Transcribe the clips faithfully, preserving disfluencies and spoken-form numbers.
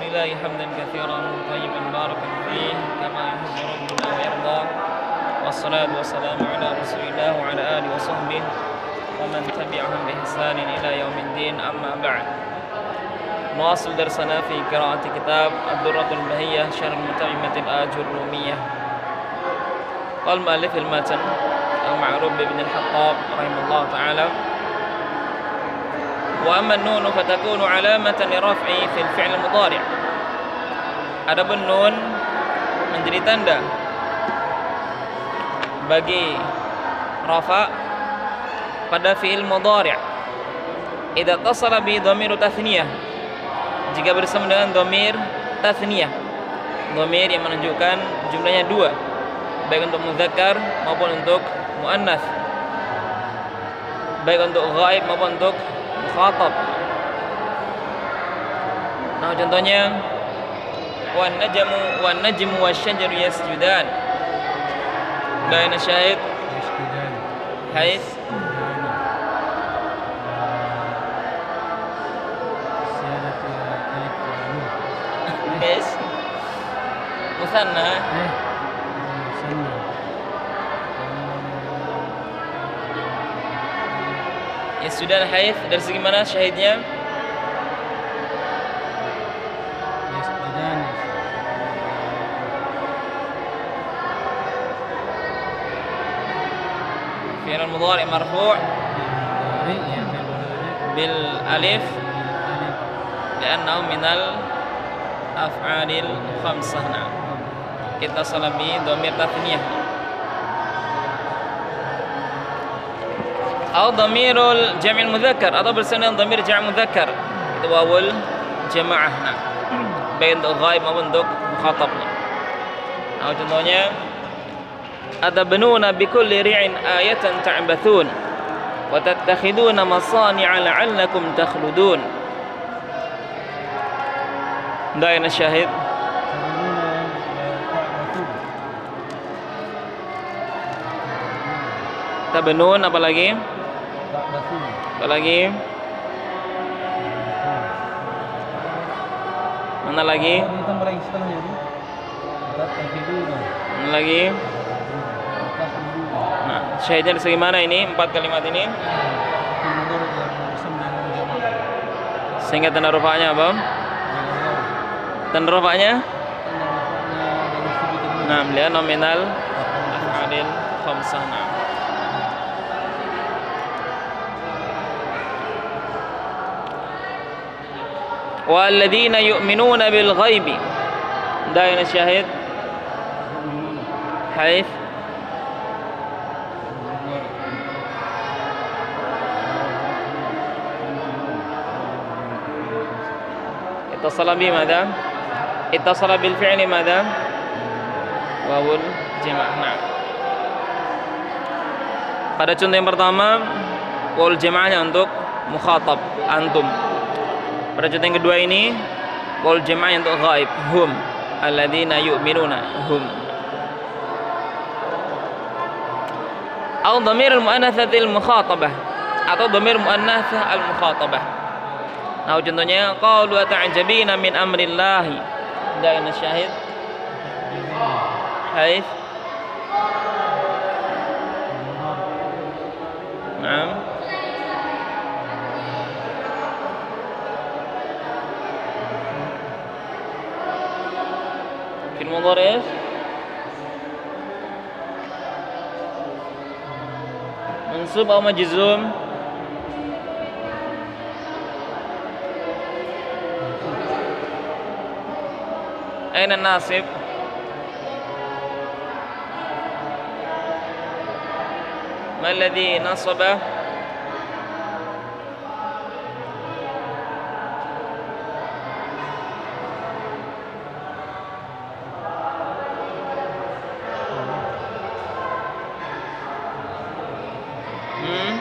لله حمدا كثيرا طيبا مباركا فيه كما يحب ربنا ويرضى والصلاة والسلام على رسول الله وعلى آله وصحبه ومن تبعهم بإحسان إلى يوم الدين أما بعد نواصل درسنا في قراءة كتاب الدرة البهية شرح متممة الآجرومية قال مؤلف المتن المعروف بابن الحطاب رحمه الله تعالى وأما النون فتكون علامة لرفع في الفعل المضارع. Adapun nun menjadi tanda bagi rafa pada fi'il mudhari' idza tasala bi dhamir tathniyah, jika bersama dengan dhamir tathniyah, dhamir yang menunjukkan jumlahnya dua, baik untuk mudzakkar maupun untuk muannats, baik untuk ghaib maupun untuk mukhatab. Nah, contohnya wan najmu wan najmu wasyajaru yasjudan. Baina syahid haits is musanna yasjudan haits dari segi mana syahidnya? فعل المضارع مرفوع بالالف لانه من الافعال الخمسه. نعم اتصل بضمير تثنيه atau dhamirul jam'il mudzakkar atau bersama dengan dhamir jam' mudzakkar itu wawul jamaah. Nah, baik untuk ghaib maupun untuk mukhatabnya. Nah, contohnya atabnuna bikulli ri'in ayatan ta'bathun wa tattakhiduna masani'a la'allakum takhludun. Daina syahid tabnun apa lagi? Apa lagi? Mana lagi? Mana lagi? Nah, syahidnya di segi mana ini? Empat kalimat ini. Sehingga tanda rufa'nya apa? Tanda rufa'nya? Nah, melihat nominal af'alil khamsah. Nah. والذين يؤمنون بالغيب. داين الشاهد حيث اتصل به ماذا؟ اتصل بالفعل ماذا؟ واو الجماع. Nah, pada contoh yang pertama waw jamaahnya untuk mukhatab antum. Pada contoh yang kedua ini waw jamaahnya untuk ghaib hum alladzina yu'minuna hum. Atau dhamir al-mu'annatsatil mukhatabah atau dhamir mu'annatsah al-mukhatabah. Nah, contohnya qalu ta'jabina min amrillahi. Daina syahid haits Naam في المضارع منصوب أو مجزوم؟ أين الناصب؟ ما الذي نصبه؟ Hmm?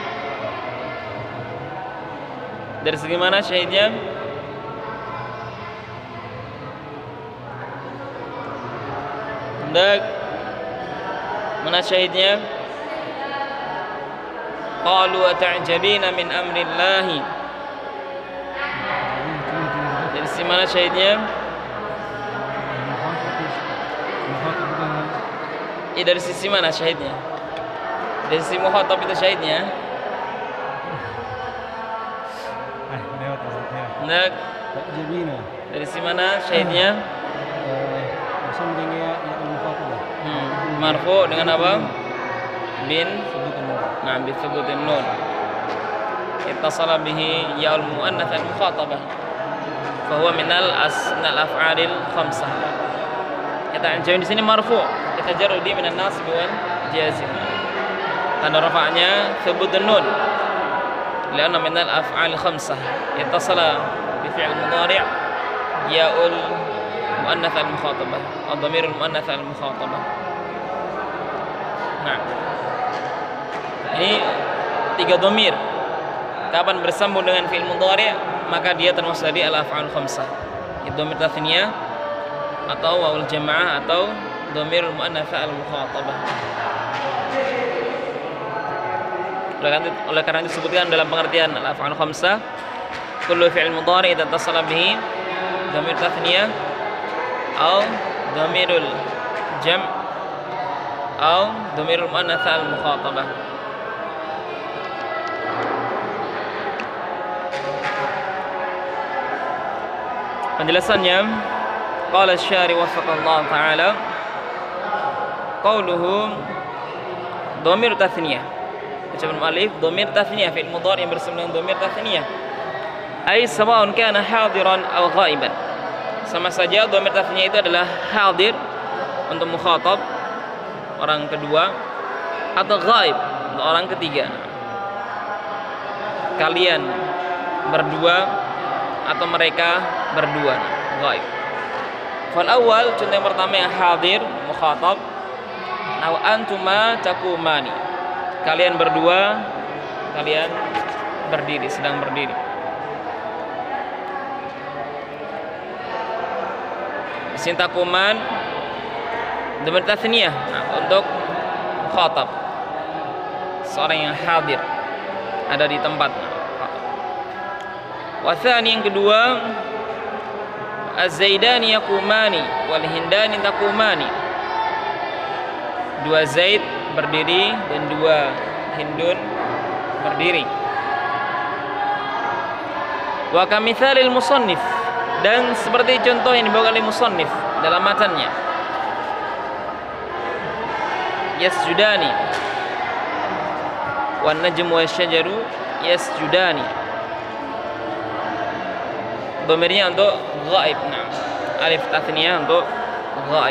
Dari segi mana syahidnya? Hendak mana syahidnya? Qalu ata'jabina min amrillahi. Dari si mana syahidnya? Ya, dari sisi mana syahidnya? Dari sisi mukhatab itu syahidnya. Ah, lewat maksudnya. Nah, Jabina. dari sisi mana syahidnya? Bersama dengan ya al-mukhatabah. Hmm. Marfu dengan apa? Bin. Sebutan. Nah, bi thubutin nun. Ittasala bihi ya'ul muannats al-mukhatabah. Fa huwa minal asnal af'alil khamsah. Kita anjur di sini marfu. Kita jarudi minan nasb wal jazim. Tanda rafa'nya thubutun nun. Lianna minal af'al khamsah. Ittasala bi fi'l mudhari' ya'ul muannats al-mukhatabah atau dhamirul muannats al-mukhatabah. Nah. Ini tiga dhamir. Kapan bersambung dengan fi'il mudhari' maka dia termasuk dari al-af'al khamsah. Itu dhamir tathniyah atau wawul jamaah atau dhamirul muannats al-mukhatabah. Oleh karena, oleh karena disebutkan dalam pengertian al-af'al khamsah, kullu fi'il mudhari' idza tasala bihi dhamir tathniyah atau dhamirul jam' atau dhamirul muannats al-mukhatabah. Penjelasannya, qala asy-syari waffaqallahu ta'ala, qauluhu dhamir tathniyah. Ucapan mu'allif dhamir tathniyah, fi'il mudhari' yang bersama dengan dhamir tathniyah. Ai sawa'un kana hadiran aw ghaiban. Sama saja dhamir tathniyah itu adalah hadir untuk mukhatab orang kedua atau ghaib untuk orang ketiga. Kalian berdua atau mereka berdua, ghaib. Fal awal, contoh yang pertama yang hadir mukhatab, aw antuma takumani. Kalian berdua, kalian berdiri, sedang berdiri. Isim takuman dhamir tathniyah, nah, untuk mukhatab, seorang yang hadir, ada di tempat. Wathani, yang kedua, az-zaidani yaqumani wal hindani taqumani. Dua Zaid berdiri dan dua Hindun berdiri. Wa kamithalil musannif, dan seperti contoh yang dibawa oleh musannif dalam matannya. Yasjudani wan najmu wasyajaru yasjudani. Dhamirnya untuk ghaib. Nah, alif tathniyah untuk ghaib.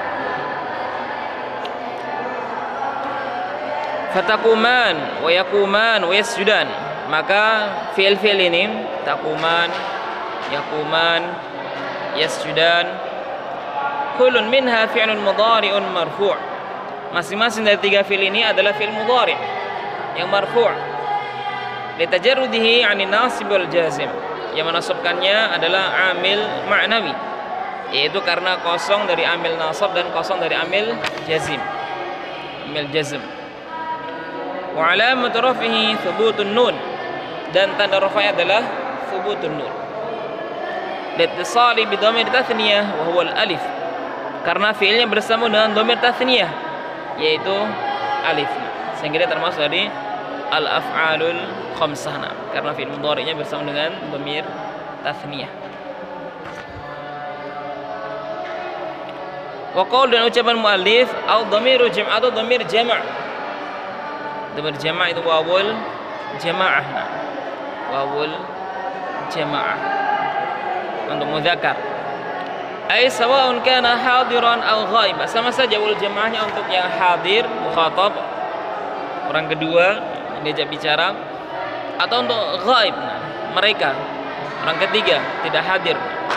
Fatakuman wa yakuman wa yasjudan. Maka fi'il-fi'il ini takuman, yakuman, yasjudan, kullun minha fi'lun mudhari'un marfu'. Masing-masing dari tiga fi'il ini adalah fi'il mudhari' yang marfu'. Litajarrudihi 'anil nasib wal jazim. Yang menasabkannya adalah amil ma'nawi, yaitu karena kosong dari amil nasab dan kosong dari amil jazim, amil jazm. Wa alamat rafihi thubutun nun, dan tanda rafa'nya adalah thubutun nun. Litisali bi dhamir tathniyah wa huwa al-alif, karena fiilnya bersambung dengan dhamir tathniyah, yaitu alif, sehingga dia termasuk dari al-af'alul khamsah, karena fi'il mudhari'nya bersama dengan dhamir tathniyah. Wa qaul, dan ucapan muallif, au dhamiru jam' atau dhamir jama'. Dhamir jama' itu wawul jama'ah. Wawul jama'ah untuk mudzakkar. Ai sawa'un kana hadiran aw ghaib. Sama saja wawul jama'ahnya untuk yang hadir mukhatab, orang kedua diajak bicara, atau untuk ghaib, mereka orang ketiga tidak hadir.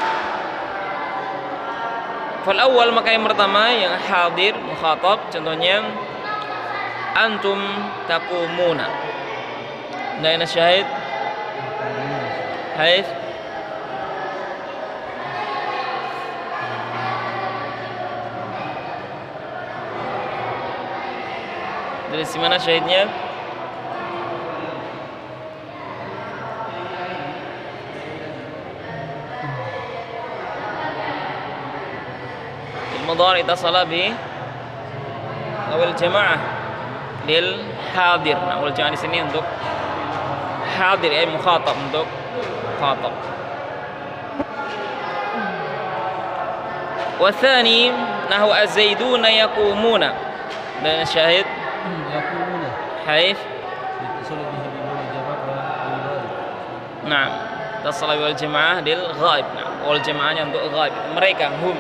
Fal awal, maka yang pertama yang hadir mukhatab, contohnya antum taqumuna. Naina syahid haits dari si mana syahidnya? Mudhari' itasala bi wal jamaah lil hadir. Nah, wal jamaah di sini untuk hadir, ya mukhatab, untuk mukhatab. Wa tsani nahwu az-zaiduna yaqumuna. Dan syahid يقومون haif. يتصل به بنون الجماعة والغائب. Nah, tasal wal jamaah lil ghaib. Nah, wal jamaahnya untuk ghaib, mereka hum.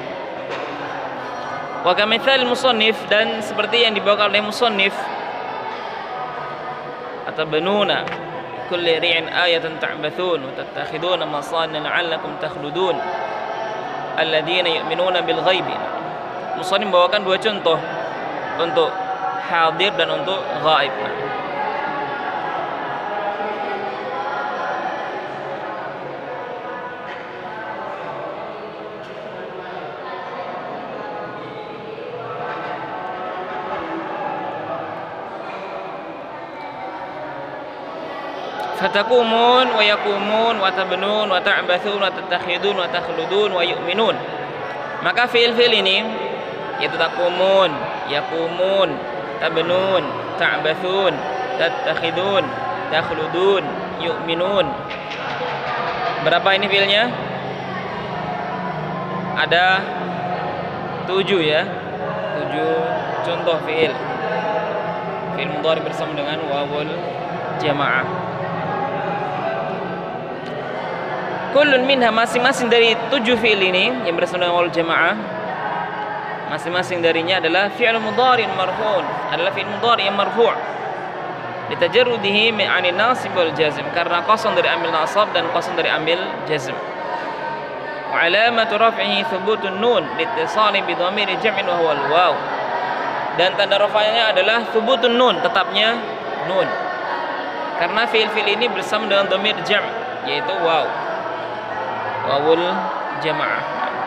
Wa kamitsal musannif, dan seperti yang dibawakan oleh musannif, atabanuna kulli ri'in ayatan ta'bathun wa tattakhiduna masanna la'allakum takhludun alladziina yu'minuna bil ghaibi. Musannif membawakan dua contoh untuk hadir dan untuk ghaib. Nah, fatakumun wa yakumun wa tabnun wa ta'bathun wa tattakhidun wa takhludun wa yu'minun. Maka fi'il-fi'il ini yaitu takumun, yakumun, tabnun, ta'bathun, tattakhidun, takhludun, yu'minun. Berapa ini fi'ilnya? Ada tujuh, ya. Tujuh contoh fi'il. Fi'il mudhari bersama dengan wawul jamaah. Kullun minha, masing-masing dari tujuh fi'il ini yang bersama dengan wawul jamaah, masing-masing darinya adalah fi'il mudhari marfu'un, adalah fi'il mudhari yang marfu', litajarrudihi min 'anil nasib wal jazm, karena kosong dari amil nasab dan kosong dari amil jazm. Wa 'alamatu raf'ihi thubutun nun liittisali bi dhamiri jam'in wa huwa al-waw. Dan tanda rafa'nya adalah thubutun nun, tetapnya nun, karena fi'il-fi'il ini bersama dengan dhamir jam', yaitu waw, wawul jamaah.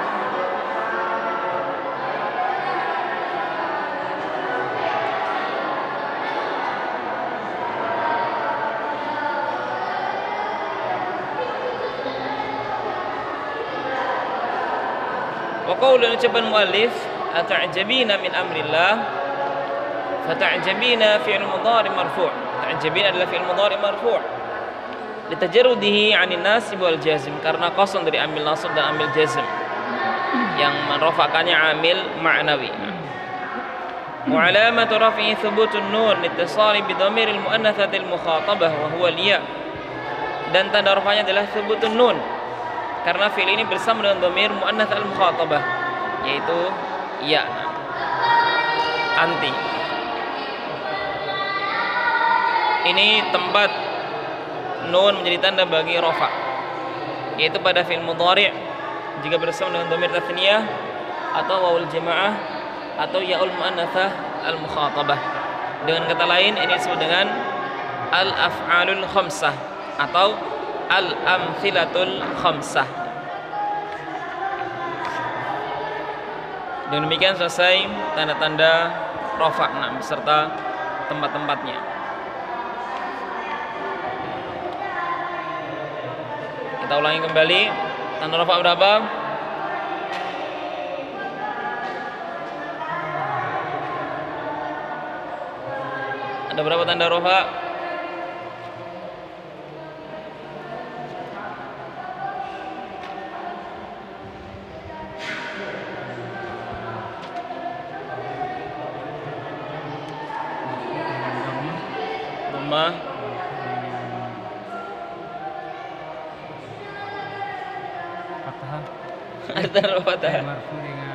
Wa qaulun, ucapan muallif, ata'jabina min amrillah. Fata'jabina fi'il mudhari marfu'. Ta'jabina adalah fi'il mudhari marfu', litajarrudihi 'anil nasib wal jazm, karena kosong dari amil nasab dan amil jazm yang menrofakannya amil ma'nawi. Wa 'alamatu raf'i thubutun nun liittisali bi dhamiril muannatsatil mukhatabah wa huwa al-ya. Dan tanda rafa'nya adalah thubutun nun, karena fi'il ini bersama dengan dhamir muannats al-mukhatabah, yaitu ya, anti. Ini tempat nun menjadi tanda bagi rafa, yaitu pada fi'il mudhari' jika bersama dengan dhamir tathniyah atau wawul jamaah atau yaul muannatsah al mukhatabah. Dengan kata lain, ini disebut dengan al af'alul khamsah atau al amthilatul khamsah. Dengan demikian selesai tanda-tanda rafa' nah, beserta tempat-tempatnya. Kita ulangi kembali. Tanda rafa' berapa? Ada berapa tanda rafa'? Dhammah, Fathah. ada tanda rafa' Yang marfu dengan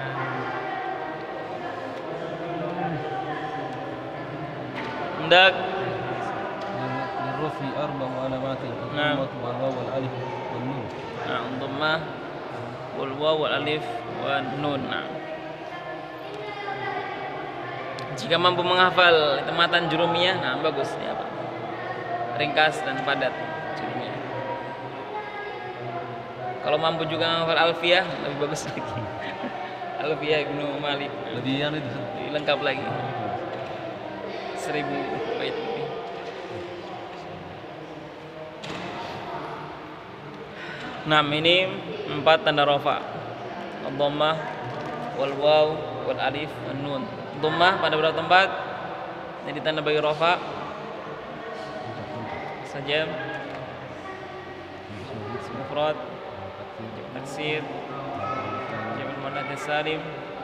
hendak. للرفع أربع علامات: نعم. الضمة والواو والألف والنون. Nah, dhammah, wal waw wal alif wan nun. Nah, jika mampu menghafal itu matan jurumiyah, nah bagus ya, Pak. Ringkas dan padat jurumiyah. Kalau mampu juga menghafal alfiyah, lebih bagus lagi. Alfiyah Ibnu Malik, Lebih yang itu. lebih lengkap lagi. Seribu bait lebih. Nah, ini empat tanda rafa. Dhammah, wal waw, wal alif, wan nun. Dhammah pada beberapa tempat jadi tanda bagi rafa saja. Mufrad, taksir, jamak muanats salim.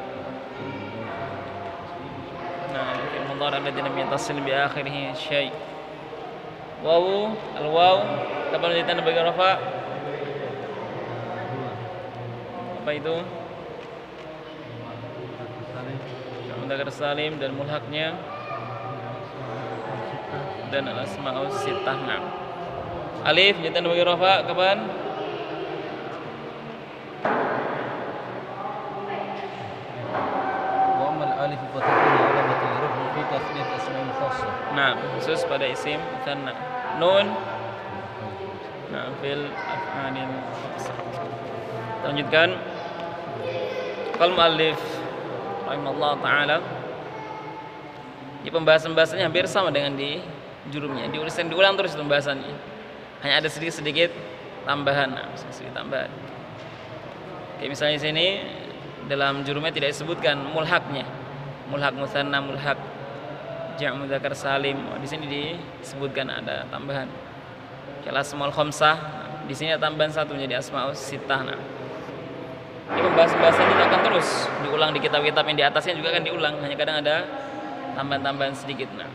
Nah, fi'il mudhari' alladhi lam yattasil bi akhirih syai'. Wawu, al-waw kapan jadi tanda bagi rafa? Apa itu? Mudzakkar salim dan mulhaqnya dan al-asma'us sittah. Nah. Alif jadi tanda bagi rafa kapan? Wa amal alif fa takunu alamatul raf'i fi tasniyat asma'il khassah. Nah, khusus pada isim tsanna. Nun. Nah, fil af'alil khamsah. Lanjutkan. Qal muallif rahimahullah taala. Di pembahasan-pembahasannya hampir sama dengan di jurumnya. Diulang diulang terus pembahasannya. Hanya ada sedikit-sedikit tambahan, nah, sedikit tambahan. Kayak misalnya di sini dalam jurumnya tidak disebutkan mulhaqnya. Mulhaq mutsanna, mulhaq jam' mudzakkar salim. Oh, di sini disebutkan ada tambahan. Kalau asmaul khamsah, nah, di sini ada tambahan satu menjadi asmaus sittah. Nah. Ini pembahasan-pembahasan itu akan terus diulang di kitab-kitab yang di atasnya juga akan diulang, hanya kadang ada tambahan-tambahan sedikit. Nah.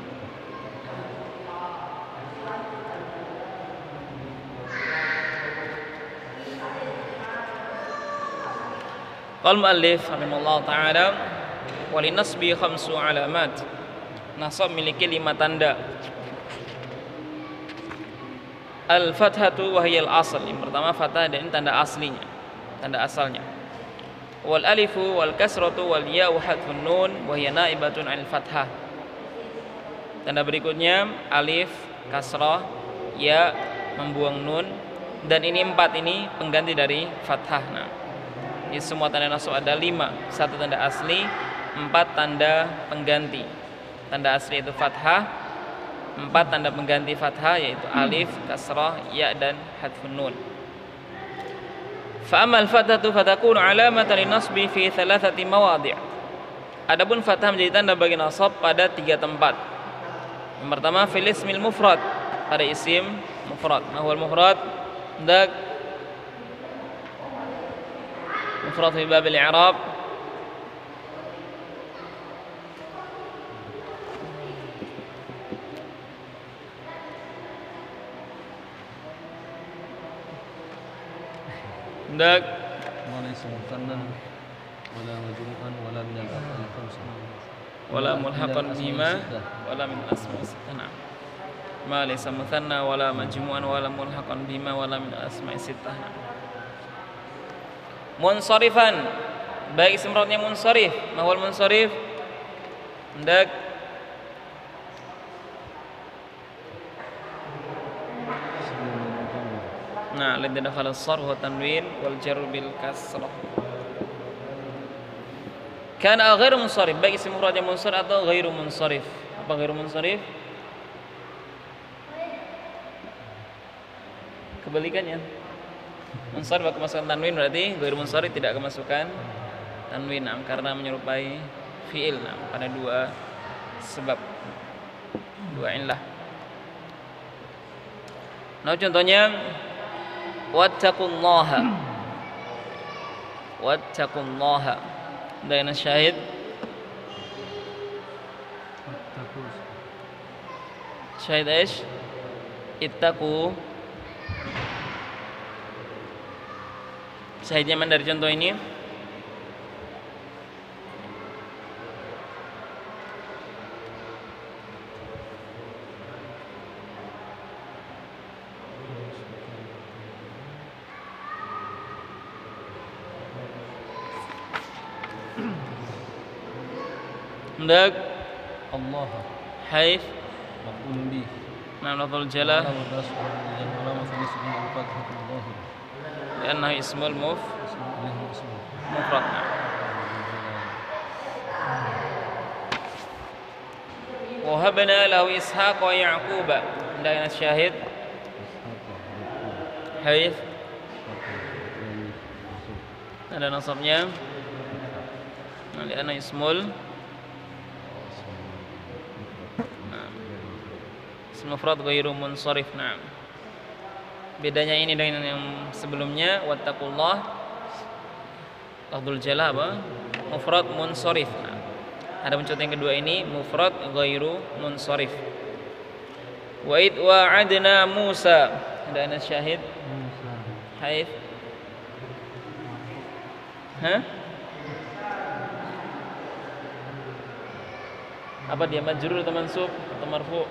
Qal muallif rahimahullah taala wa linasbi khamsu alamat. Nasab memiliki lima tanda. Al-fathatu wa hiya al-asl. Yang pertama fathah dan ini tanda aslinya, tanda asalnya. Wal alifu wal kasratu wal ya'u hadfun nun wa hiya naibatun 'anil fathah. Tanda berikutnya alif, kasrah, ya membuang nun dan ini empat ini pengganti dari fathah. Nah, ini semua tanda nasab ada lima, satu tanda asli, empat tanda pengganti. Tanda asli itu fathah, empat tanda pengganti fathah yaitu alif, kasrah, ya dan hadfun nun. Fa amal fathatu fatakunu alamatan linasbi fi thalathati mawadhi'. Adapun fathah menjadi tanda bagi nasab pada tiga tempat. Yang pertama fil ismil mufrad, pada isim mufrad. Ma huwal mufrad? Dak mufrad fi bab al-i'rab. Dak Wala ismu mutannan wala majmu'an wala min al-af'al khamsah. Wala mulhaqan bima wala min asma'i sittah. Ma laysa muthanna wala majmu'an wala mulhaqan bima wala min asma'i sittah. Munsharifan, baik isim mufradnya munsharif. Ma huwal munsharif? Ndak Nah, ladzi dakhala as-sarf wa tanwin wal jar bil kasrah. Kana ghairu munsharif, baik isim mufradnya munsharif atau ghairu munsharif. Apa ghairu munsharif? Kebalikannya. Munsharif kemasukan tanwin berarti ghairu munsharif tidak kemasukan tanwin, nah, karena menyerupai fi'il, nah, pada dua sebab, dua illah. Nah, contohnya wattaqullaha, wattaqullaha. Dan syahid syahid ish ittaqu. Syahidnya mana dari contoh ini? Ndak Allah haif maf'ulun bih. Nah, lafzul jalah Wa rasul dan ulama fi ismi al-fathah dhahir. li'annahu ismul muf Ismu ismu. mufrad. Wa habna lahu ishaq wa ya'qub. Dan syahid haif ada nasabnya. Nah, li'annahu ismul Ism mufrad ghairu munsharif. Nah, bedanya ini dengan yang sebelumnya, wattaqullah lafdzul jalalah apa? Mufrad munsharif. Nah, ada contoh yang kedua ini mufrad ghairu munsharif. Wa id wa'adna Musa. Ada ana syahid? Musa. Haif. Hah? Apa dia, majrur atau mansub atau marfu?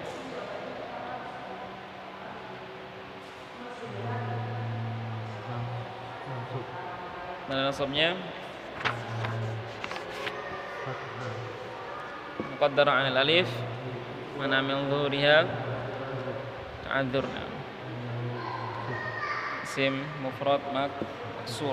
Masuk. Mana nasabnya? Muqaddar 'ala al-alif, mana min dhuhuriha ta'adzur. Isim mufrad maksur.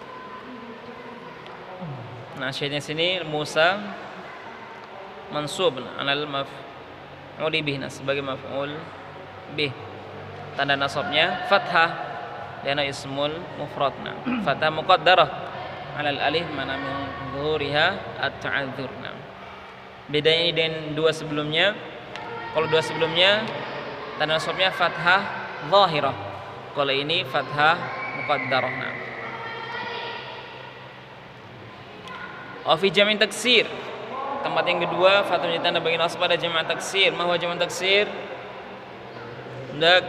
Nah, syahidnya sini Musa mansub alal maf'ul bih, sebagai maf'ul bih. Tanda nasabnya fathah karena ismul mufrad. Fathah muqaddarah alal alif mana min dhuhuriha at-ta'adzur. Bedanya ini dengan dua sebelumnya. Kalau dua sebelumnya tanda nasabnya fathah zahirah. Kalau ini fathah muqaddarah. Wa fi jam'i taksir. Tempat yang kedua, fathah menjadi tanda bagi nasab pada jamak taksir. Ma huwa jamak taksir? Ndak.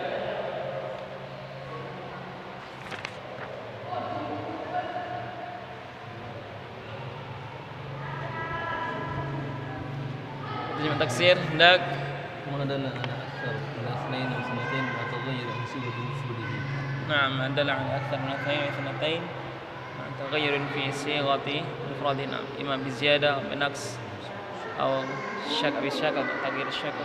Jamak taksir, ndak. ما دل على أكثر من اثنين أو اثنتين وتغير في صيغة مفرده. نعم، دل على أكثر من اثنين أو اثنتين تغير في صيغة مفردنا، إما بزيادة أو بنقص أو شك بشكل أو تغيير الشكل.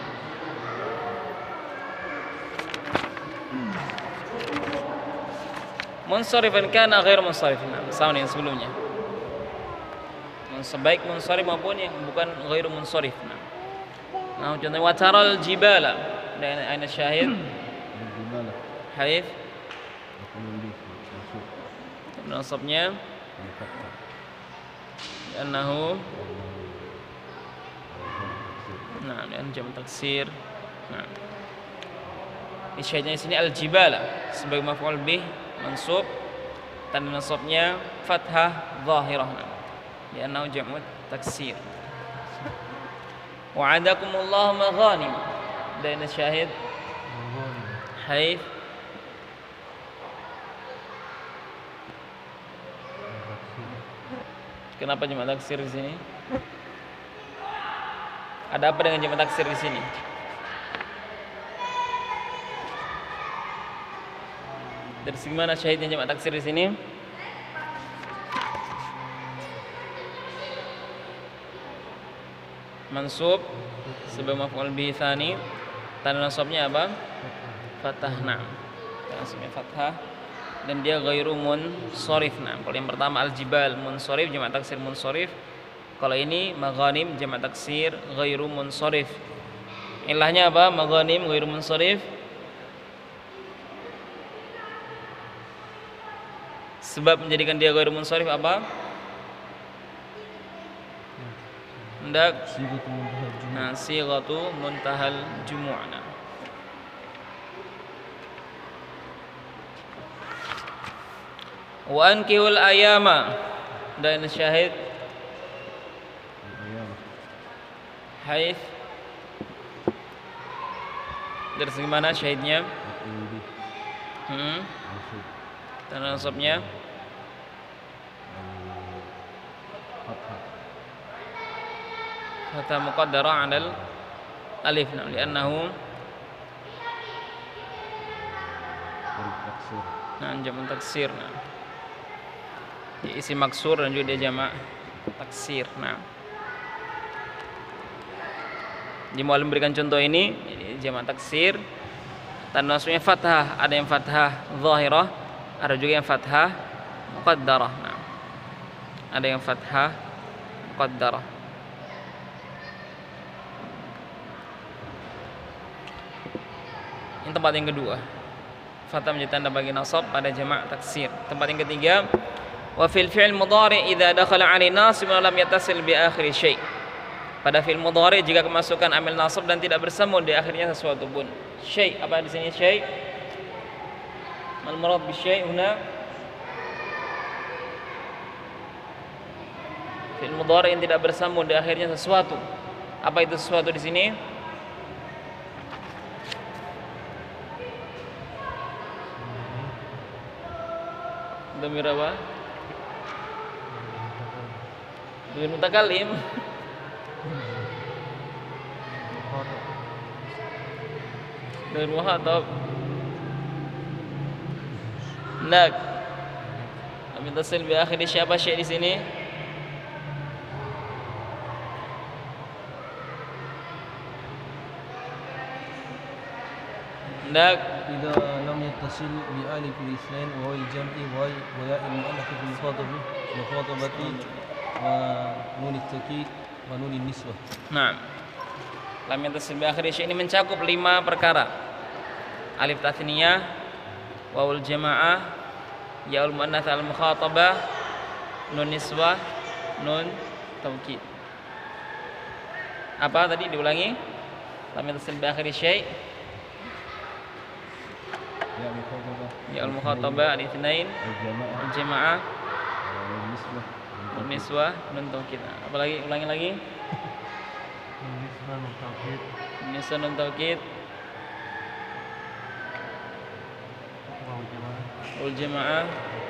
Munsharifan kana ghair munsharifin. Sama dengan sebelumnya. Baik munsharif maupun yang bukan ghairu munsharif. Nah, contohnya wataral jibala. Dan aina syahid? الجبال. Haif. مفعول به منصوب. Nasabnya بالفتحة. annahu nah, dan jamak taksir. Nah. Isyahidnya di sini al-jibala sebagai maf'ul bih mansub, tanda nasabnya fathah zahirah. Di annahu jamak taksir. Wa'adakumullahu maghanim. Dan syahid haif. Kenapa jamak taksir di sini? Ada apa dengan jamak taksir di sini? Dari segi mana syahidnya jamak taksir di sini? Mansub sebagai maf'ul bihi tsani, tanda nasabnya apa? Fathah. Nah, tanda nasabnya fathah dan dia ghairu munsharif. Nah, kalau yang pertama al-jibal munsharif, jamak taksir munsharif. Kalau ini maghanim jamak taksir ghairu munsharif. Ilahnya apa? Maghanim ghairu munsharif. Sebab menjadikan dia ghairu munsharif apa? Hendak صيغة منتهى الجموع. nah, sighatu muntahal jumu'. Nah. Wa ankihul ayama. Dan syahid الأيام. haif. Dari segi mana syahidnya? مفعول به Hmm. منصوب. Tanda nasabnya الفتحة. fathah muqaddarah 'alal alif. Nah, li'annahu التكسير. nah, jamak taksir. Nah. Dia isi maksur dan juga dia jamak taksir. Nah. Di mau memberikan contoh ini, ini jamak taksir. Tanda nasabnya fathah, ada yang fathah zahirah, ada juga yang fathah muqaddarah. Nah. Ada yang fathah muqaddarah. Ini tempat yang kedua. Fathah menjadi tanda bagi nasab pada jamak taksir. Tempat yang ketiga, wa fil fi'il mudhari' idza dakhala 'alaihi nasib wa lam yattasil bi akhir syai'. Pada fi'il mudhari' jika kemasukan amil nasab dan tidak bersambung di akhirnya sesuatu pun. syai'. Apa di sini syai'? Mal murad bi syai' huna fi'il mudhari yang tidak bersambung di akhirnya sesuatu. Apa itu sesuatu di sini? Dhamir apa? Dhamir mutakallim. Dhamir muhatab. Nak. Amin tasil bi akhir siapa syai' di sini? Nak. إذا لم يتصل بألف الاثنين وهو الجمع وياء المؤنث في المخاطبة المخاطبة ونون التوكيد ونون النسوة. Nah, lam yattasil bi akhir syai' ini mencakup lima perkara. Alif tathniyah, wawul jamaah, yaul muannats al mukhatabah, nun niswah, nun taukid. Apa tadi diulangi? Lam yattasil bi akhir syai'. Ya mukhatabah. Ya al mukhatabah al itsnain, Al-jamaah. al jamaah, Al-nisbah. nun niswah, nun taukid. Apa lagi? Ulangi lagi. Al-nisbah, nun taukid. Nun niswah, nun taukid, Waw jamaah. ul jamaah,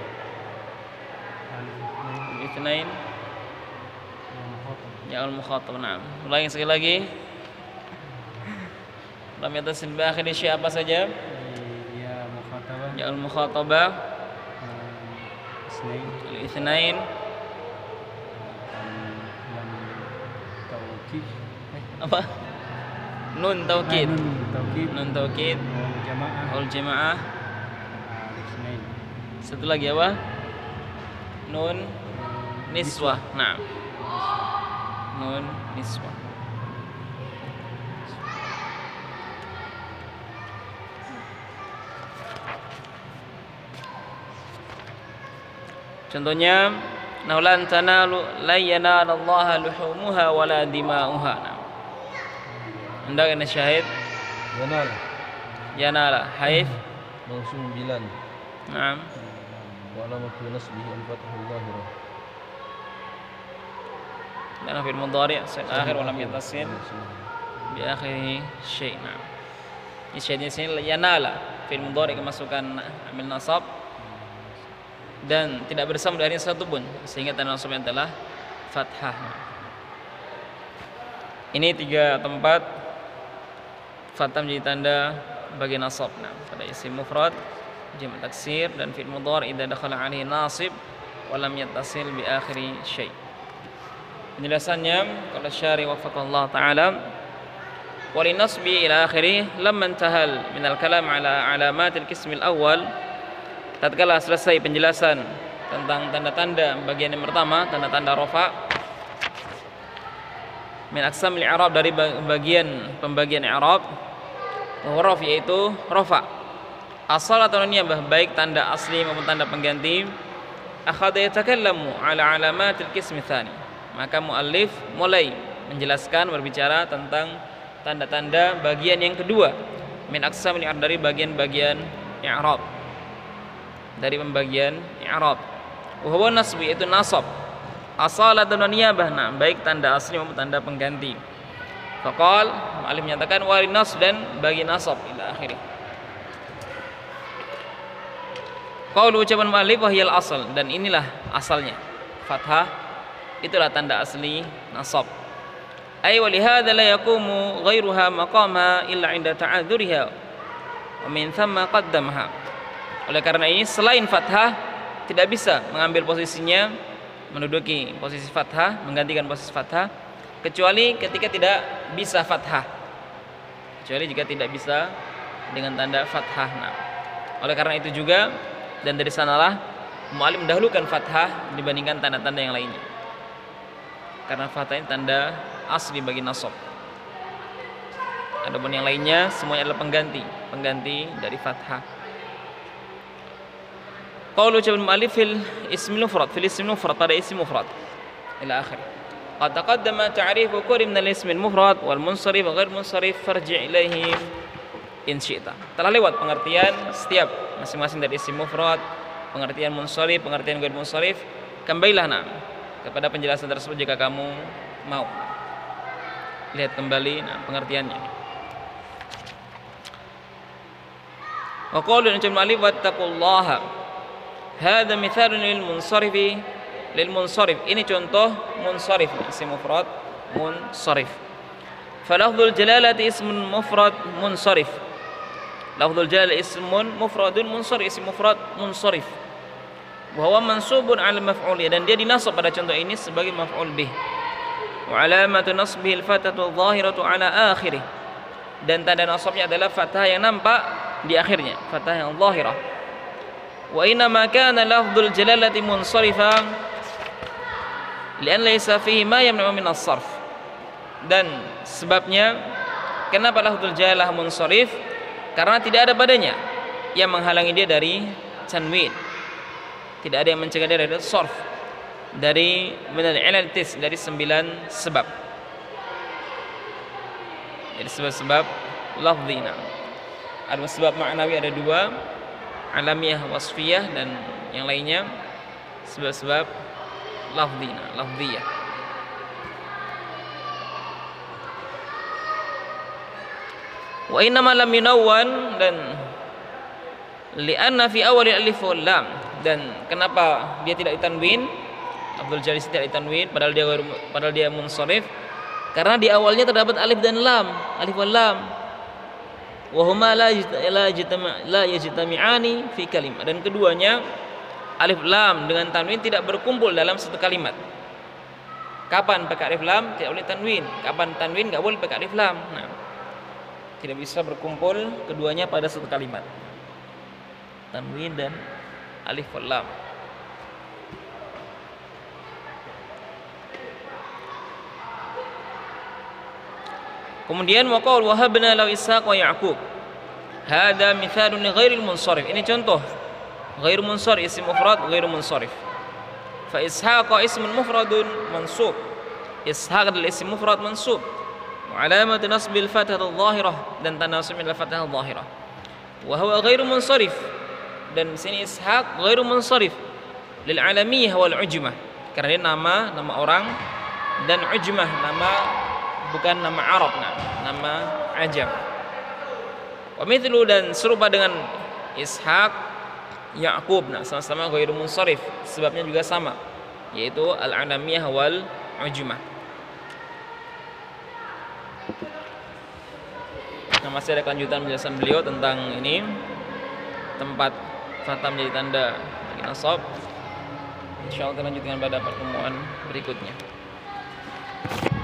Al-itsnain. al itsnain, Al-mukhatabah. ya al mukhatabah. Nah, ulangi sekali lagi. Lam yattasil bi akhir syai' apa saja? Ya mukhatabah. Ya al mukhatabah, Al-itsnain. al itsnain, Lam taukid. apa? Nun taukid, Nun taukid. nun taukid, Waw jamaah. ul jamaah. Al-itsnain. Satu lagi apa? Nun niswah. Nah, nun niswah. Contohnya, naulan tanalu la yanalallaha luhumuha wala dima'uha. Nah, hendak ana syahid Yanal. yanala haif. Mansub bilan. Naam. Wa alamatu nasbihi al-fathu dhahirah. Dan fil mudhari' akhir wa lam yattasil bi akhirih syai'. Nah, ini syai' di sini yanala fil mudhari' kemasukan amil nasab dan tidak bersama dari satu pun sehingga tanda nasab yang telah fathah. Ini tiga tempat fathah menjadi tanda bagi nasab. Nah, pada isim mufrad, jamak taksir dan fi'il mudhari' idza dakhala 'alaihi nasib wa lam yattasil bi akhiri syai'. Penjelasannya kalau syari wafaqallahu taala wa li nasbi ila akhiri lamma intahal min al-kalam ala alamatil qismil awal. Tatkala selesai penjelasan tentang tanda-tanda bagian yang pertama, tanda-tanda rafa, min aqsamil i'rab dari bagian pembagian i'rab, huruf yaitu rafa, asal atau niyabah baik tanda asli maupun tanda pengganti, akhadha yatakallamu ala alamatil qismi tsani. Maka muallif mulai menjelaskan berbicara tentang tanda-tanda bagian yang kedua, min aqsamil i'rab dari bagian-bagian i'rab, dari pembagian i'rab. Wa huwa nasbi itu nasab, asalatan wa niyabah, nah, baik tanda asli maupun tanda pengganti. Faqal muallif menyatakan wa nasb dan bagi nasab ila akhirih. Qaulu ucapan muallif wa hiyal asal, dan inilah asalnya. Fathah itulah tanda asli nasab. Ay wa lihadza la yaqumu ghairuha maqama illa 'inda ta'adzuriha wa min thamma qaddamaha. Oleh karena ini selain fathah tidak bisa mengambil posisinya, menduduki posisi fathah, menggantikan posisi fathah, kecuali ketika tidak bisa fathah, kecuali jika tidak bisa dengan tanda fathah. Nah, oleh karena itu juga dan dari sanalah mu'allim mendahulukan fathah dibandingkan tanda-tanda yang lainnya, karena fathah ini tanda asli bagi nasab. Adapun yang lainnya semuanya adalah pengganti, pengganti dari fathah. Qaulu ucapan mu'allif fil ismil mufrad, fil ismil mufrad pada isim mufrad ila akhir. Qad taqaddama ta'rifu kulli min al-ismil mufrad wal munsharif wa ghair munsharif farji' ilaihim. in syi'ta. Telah lewat pengertian setiap masing-masing dari isim mufrad, pengertian munsharif, pengertian ghair munsharif. Kembalilah nah kepada penjelasan tersebut jika kamu mau. Lihat kembali nah pengertiannya. Wa qalu an jama'alif wattaqullaha. Hadza mithalun lil munsarifi lil munsharif. Ini contoh munsharif, isim mufrad munsharif. Falafdzul jalalati ismun mufrad munsharif. Lafdzul jalal ismun mufradun munsharif, isim mufrad munsharif. Wa huwa mansubun 'ala maf'uli, dan dia dinasab pada contoh ini sebagai maf'ul bih. Wa 'alamatu nasbihi al-fathatu adh-dhahiratu 'ala akhirih. Dan tanda nasabnya adalah fathah yang nampak di akhirnya, fathah yang dhahirah. Wa inna ma kana lafdzul jalalati munsharifan li'an laysa fihi ma yamna'u min as-sarf. Dan sebabnya kenapa lafdzul jalalah munsharif? Karena tidak ada padanya yang menghalangi dia dari tanwin. Tidak ada yang mencegah dia dari sarf, dari minal ilatis, dari sembilan sebab. Jadi sebab-sebab lafdzina. Ada sebab maknawi, ada dua, alamiah wasfiyah, dan yang lainnya sebab-sebab lafdzina, lafdziyah. Wa innama lam yunawwan, dan li'anna fi awal alif wal lam, dan kenapa dia tidak ditanwin, lafdzul jalal tidak ditanwin padahal dia padahal dia munsharif, karena di awalnya terdapat alif dan lam, alif wal lam. Wa huma la la yajtami'ani fi kalimah, dan keduanya alif lam dengan tanwin tidak berkumpul dalam satu kalimat. Kapan pakai alif lam tidak boleh tanwin, kapan tanwin enggak boleh pakai alif lam. Nah, tidak bisa berkumpul keduanya pada satu kalimat, tanwin dan alif wal lam. Kemudian wa qaul wahabna lahu Ishaq wa Ya'qub. Hada mithalun li ghairil munsharif. Ini contoh ghair munsharif, isim mufrad ghair munsharif. Fa Ishaq ismun mufradun mansub. Ishaq adalah isim mufrad mansub. Wa alamat nasbil fathah adh-dhahirah, dan tanda nasbnya adalah fathah adh-dhahirah. Wa huwa ghair munsharif, dan di sini Ishaq ghair munsharif lil alamiyah wal ujmah, karena dia nama nama orang, dan ujmah nama bukan nama Arab, nah, nama ajam. Wa mithlu, dan serupa dengan Ishaq, Ya'qub, nah sama-sama ghairu munsharif, sebabnya juga sama, yaitu al-alamiyah wal ujmah. Nah, masih ada kelanjutan penjelasan beliau tentang ini, tempat fathah menjadi tanda bagi nasab. Insyaallah kita lanjutkan pada pertemuan berikutnya.